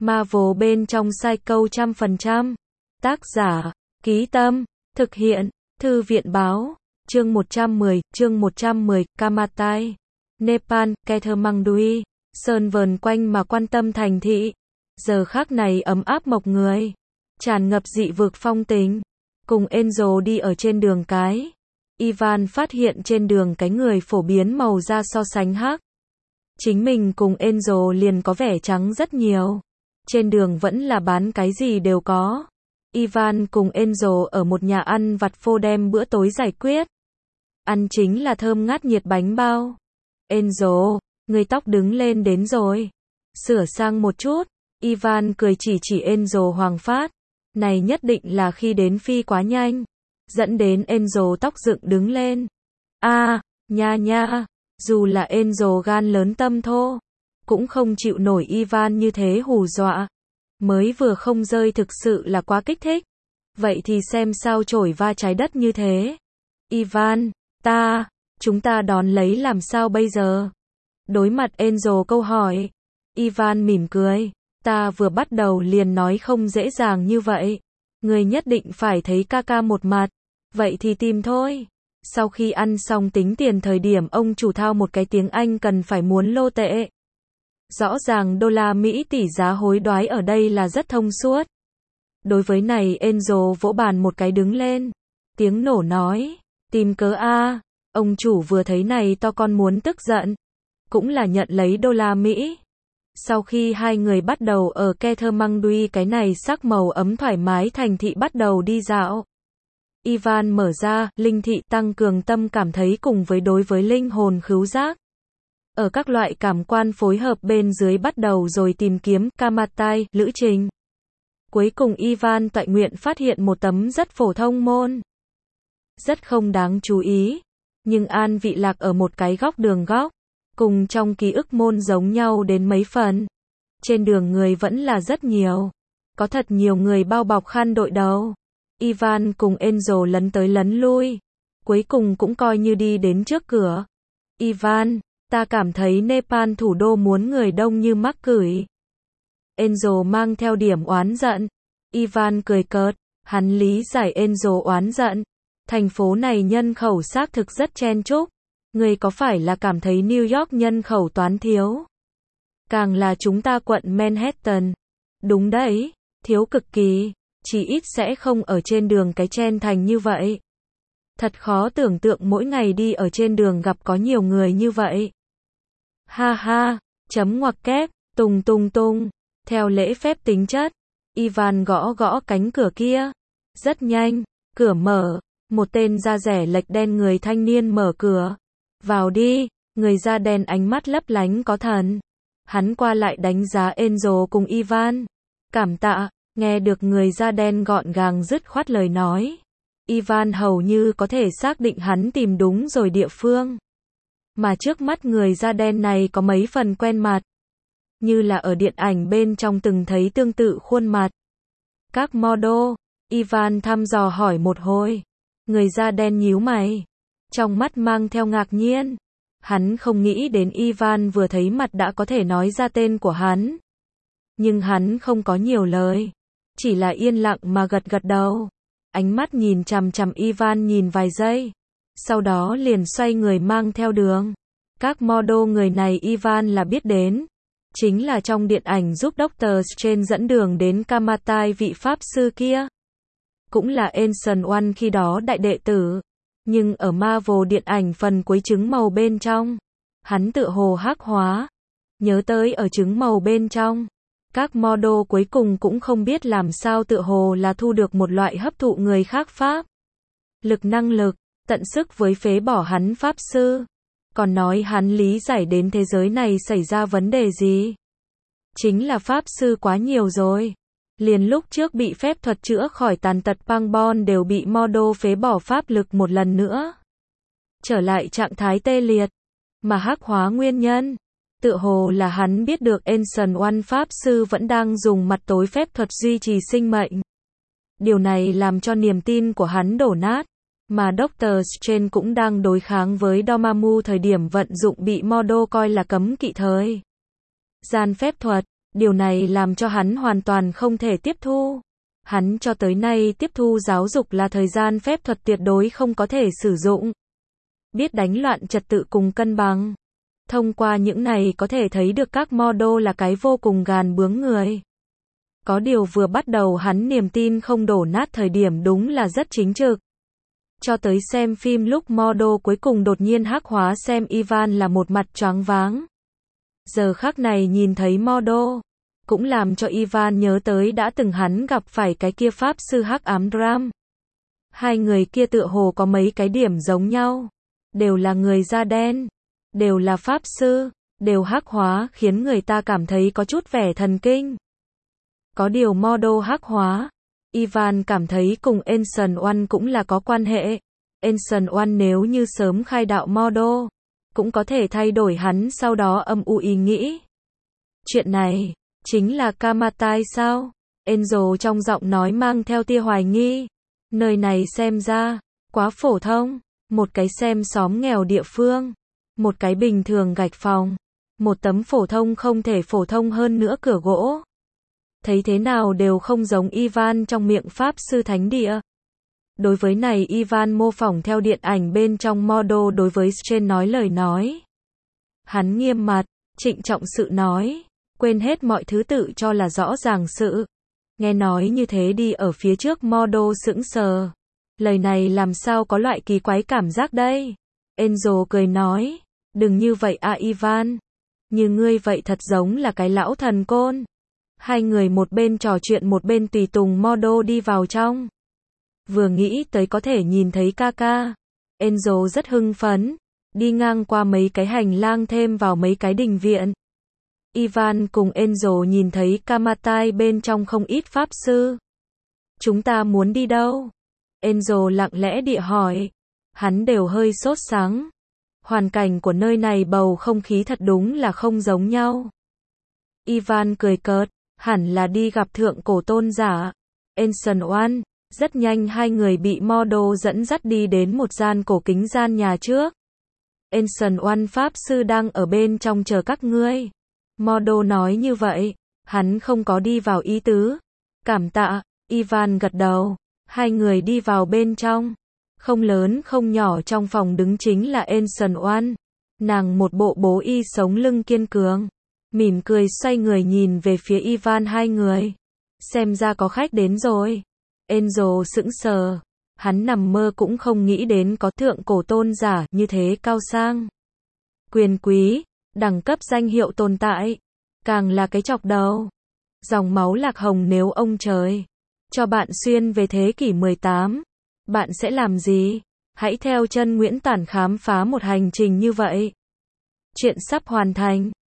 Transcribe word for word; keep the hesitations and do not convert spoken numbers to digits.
Marvel bên trong sai câu trăm phần trăm. Tác giả, Ký Tâm, thực hiện, Thư viện báo, chương một trăm mười, chương một trăm mười, Kamatai, Nepal, Kathmandu, sơn vờn quanh mà quan tâm thành thị. Giờ khắc này ấm áp mộc người, tràn ngập dị vực phong tình. Cùng Angel đi ở trên đường cái, Ivan phát hiện trên đường cái người phổ biến màu da so sánh hắc. Chính mình cùng Angel liền có vẻ trắng rất nhiều. Trên đường vẫn là bán cái gì đều có. Ivan cùng Angel ở một nhà ăn vặt phô đem bữa tối giải quyết. Ăn chính là thơm ngát nhiệt bánh bao. Angel, người tóc đứng lên đến rồi. Sửa sang một chút. Ivan cười chỉ chỉ Angel Hoàng Phát. Này nhất định là khi đến phi quá nhanh. Dẫn đến Angel tóc dựng đứng lên. A, à, nha nha. Dù là Angel gan lớn tâm thô, cũng không chịu nổi Ivan như thế hù dọa. Mới vừa không rơi thực sự là quá kích thích. Vậy thì xem sao chổi va trái đất như thế. Ivan, ta, chúng ta đón lấy làm sao bây giờ? Đối mặt Angel câu hỏi, Ivan mỉm cười. Ta vừa bắt đầu liền nói không dễ dàng như vậy. Người nhất định phải thấy ca ca một mặt. Vậy thì tìm thôi. Sau khi ăn xong tính tiền thời điểm ông chủ thao một cái tiếng Anh cần phải muốn lô tệ. Rõ ràng đô la Mỹ tỷ giá hối đoái ở đây là rất thông suốt. Đối với này Angel vỗ bàn một cái đứng lên. Tiếng nổ nói, tìm cớ a. Ông chủ vừa thấy này to con muốn tức giận. Cũng là nhận lấy đô la Mỹ. Sau khi hai người bắt đầu ở Kathmandu cái này sắc màu ấm thoải mái thành thị bắt đầu đi dạo. Ivan mở ra, linh thị tăng cường tâm cảm thấy cùng với đối với linh hồn khứu giác. Ở các loại cảm quan phối hợp bên dưới bắt đầu rồi tìm kiếm Kamatai, lữ trình. Cuối cùng Ivan toại nguyện phát hiện một tấm rất phổ thông môn. Rất không đáng chú ý. Nhưng an vị lạc ở một cái góc đường góc. Cùng trong ký ức môn giống nhau đến mấy phần. Trên đường người vẫn là rất nhiều. Có thật nhiều người bao bọc khăn đội đầu. Ivan cùng Angel lấn tới lấn lui. Cuối cùng cũng coi như đi đến trước cửa. Ivan, ta cảm thấy Nepal thủ đô muốn người đông như mắc cửi. Angel mang theo điểm oán giận. Ivan cười cợt. Hắn lý giải Angel oán giận. Thành phố này nhân khẩu xác thực rất chen chúc. Người có phải là cảm thấy New York nhân khẩu toán thiếu? Càng là chúng ta quận Manhattan. Đúng đấy, thiếu cực kỳ. Chỉ ít sẽ không ở trên đường cái chen thành như vậy. Thật khó tưởng tượng mỗi ngày đi ở trên đường gặp có nhiều người như vậy. Ha ha, chấm ngoặc kép, tung tung tung. Theo lễ phép tính chất, Ivan gõ gõ cánh cửa kia. Rất nhanh, cửa mở. Một tên da rẻ lệch đen người thanh niên mở cửa. Vào đi, người da đen ánh mắt lấp lánh có thần. Hắn qua lại đánh giá Angel cùng Ivan. Cảm tạ, nghe được người da đen gọn gàng dứt khoát lời nói. Ivan hầu như có thể xác định hắn tìm đúng rồi địa phương. Mà trước mắt người da đen này có mấy phần quen mặt. Như là ở điện ảnh bên trong từng thấy tương tự khuôn mặt. Các model, Ivan thăm dò hỏi một hồi. Người da đen nhíu mày. Trong mắt mang theo ngạc nhiên. Hắn không nghĩ đến Ivan vừa thấy mặt đã có thể nói ra tên của hắn. Nhưng hắn không có nhiều lời. Chỉ là yên lặng mà gật gật đầu. Ánh mắt nhìn chằm chằm Ivan nhìn vài giây. Sau đó liền xoay người mang theo đường. Các model người này Ivan là biết đến. Chính là trong điện ảnh giúp Doctor Strange dẫn đường đến Kamatai vị pháp sư kia. Cũng là Ancient One khi đó đại đệ tử. Nhưng ở Marvel điện ảnh phần cuối trứng màu bên trong, hắn tựa hồ hắc hóa. Nhớ tới ở trứng màu bên trong, các model cuối cùng cũng không biết làm sao tựa hồ là thu được một loại hấp thụ người khác pháp. Lực năng lực, tận sức với phế bỏ hắn pháp sư. Còn nói hắn lý giải đến thế giới này xảy ra vấn đề gì. Chính là pháp sư quá nhiều rồi. Liền lúc trước bị phép thuật chữa khỏi tàn tật Pangbon đều bị model phế bỏ pháp lực một lần nữa. Trở lại trạng thái tê liệt. Mà hắc hóa nguyên nhân. Tựa hồ là hắn biết được Ancient One pháp sư vẫn đang dùng mặt tối phép thuật duy trì sinh mệnh. Điều này làm cho niềm tin của hắn đổ nát. Mà Doctor Strange cũng đang đối kháng với Dormammu thời điểm vận dụng bị model coi là cấm kỵ thời gian phép thuật. Điều này làm cho hắn hoàn toàn không thể tiếp thu. Hắn cho tới nay tiếp thu giáo dục là thời gian phép thuật tuyệt đối không có thể sử dụng. Biết đánh loạn trật tự cùng cân bằng. Thông qua những này có thể thấy được các model là cái vô cùng gàn bướng người. Có điều vừa bắt đầu hắn niềm tin không đổ nát thời điểm đúng là rất chính trực. Cho tới xem phim lúc model cuối cùng đột nhiên hắc hóa xem Ivan là một mặt choáng váng. Giờ khắc này nhìn thấy model, cũng làm cho Ivan nhớ tới đã từng hắn gặp phải cái kia pháp sư hắc ám Dram. Hai người kia tựa hồ có mấy cái điểm giống nhau. Đều là người da đen. Đều là pháp sư. Đều hắc hóa khiến người ta cảm thấy có chút vẻ thần kinh. Có điều model hắc hóa. Ivan cảm thấy cùng Ancient One cũng là có quan hệ. Ancient One nếu như sớm khai đạo model, cũng có thể thay đổi hắn sau đó âm u ý nghĩ. Chuyện này, chính là Kamatai sao? Angel trong giọng nói mang theo tia hoài nghi. Nơi này xem ra, quá phổ thông. Một cái xem xóm nghèo địa phương. Một cái bình thường gạch phòng. Một tấm phổ thông không thể phổ thông hơn nữa cửa gỗ. Thấy thế nào đều không giống Ivan trong miệng pháp sư thánh địa. Đối với này Ivan mô phỏng theo điện ảnh bên trong model đối với Strange nói lời nói. Hắn nghiêm mặt, trịnh trọng sự nói, quên hết mọi thứ tự cho là rõ ràng sự. Nghe nói như thế đi ở phía trước model sững sờ. Lời này làm sao có loại kỳ quái cảm giác đây? Angel cười nói, đừng như vậy à Ivan. Như ngươi vậy thật giống là cái lão thần côn. Hai người một bên trò chuyện một bên tùy tùng model đi vào trong. Vừa nghĩ tới có thể nhìn thấy ca ca. Angel rất hưng phấn. Đi ngang qua mấy cái hành lang thêm vào mấy cái đình viện. Ivan cùng Angel nhìn thấy Kamatai bên trong không ít pháp sư. Chúng ta muốn đi đâu? Angel lặng lẽ địa hỏi. Hắn đều hơi sốt sắng. Hoàn cảnh của nơi này bầu không khí thật đúng là không giống nhau. Ivan cười cợt. Hẳn là đi gặp thượng cổ tôn giả. Ancient One. Rất nhanh hai người bị model dẫn dắt đi đến một gian cổ kính gian nhà trước. Ancient One pháp sư đang ở bên trong chờ các ngươi. Model nói như vậy. Hắn không có đi vào ý tứ. Cảm tạ. Ivan gật đầu. Hai người đi vào bên trong. Không lớn không nhỏ trong phòng đứng chính là Ancient One. Nàng một bộ bố y sống lưng kiên cường. Mỉm cười xoay người nhìn về phía Ivan hai người. Xem ra có khách đến rồi. Angel sững sờ. Hắn nằm mơ cũng không nghĩ đến có thượng cổ tôn giả như thế cao sang. Quyền quý, đẳng cấp danh hiệu tồn tại. Càng là cái chọc đầu. Dòng máu lạc hồng nếu ông trời cho bạn xuyên về thế kỷ mười tám. Bạn sẽ làm gì? Hãy theo chân Nguyễn Tản khám phá một hành trình như vậy. Chuyện sắp hoàn thành.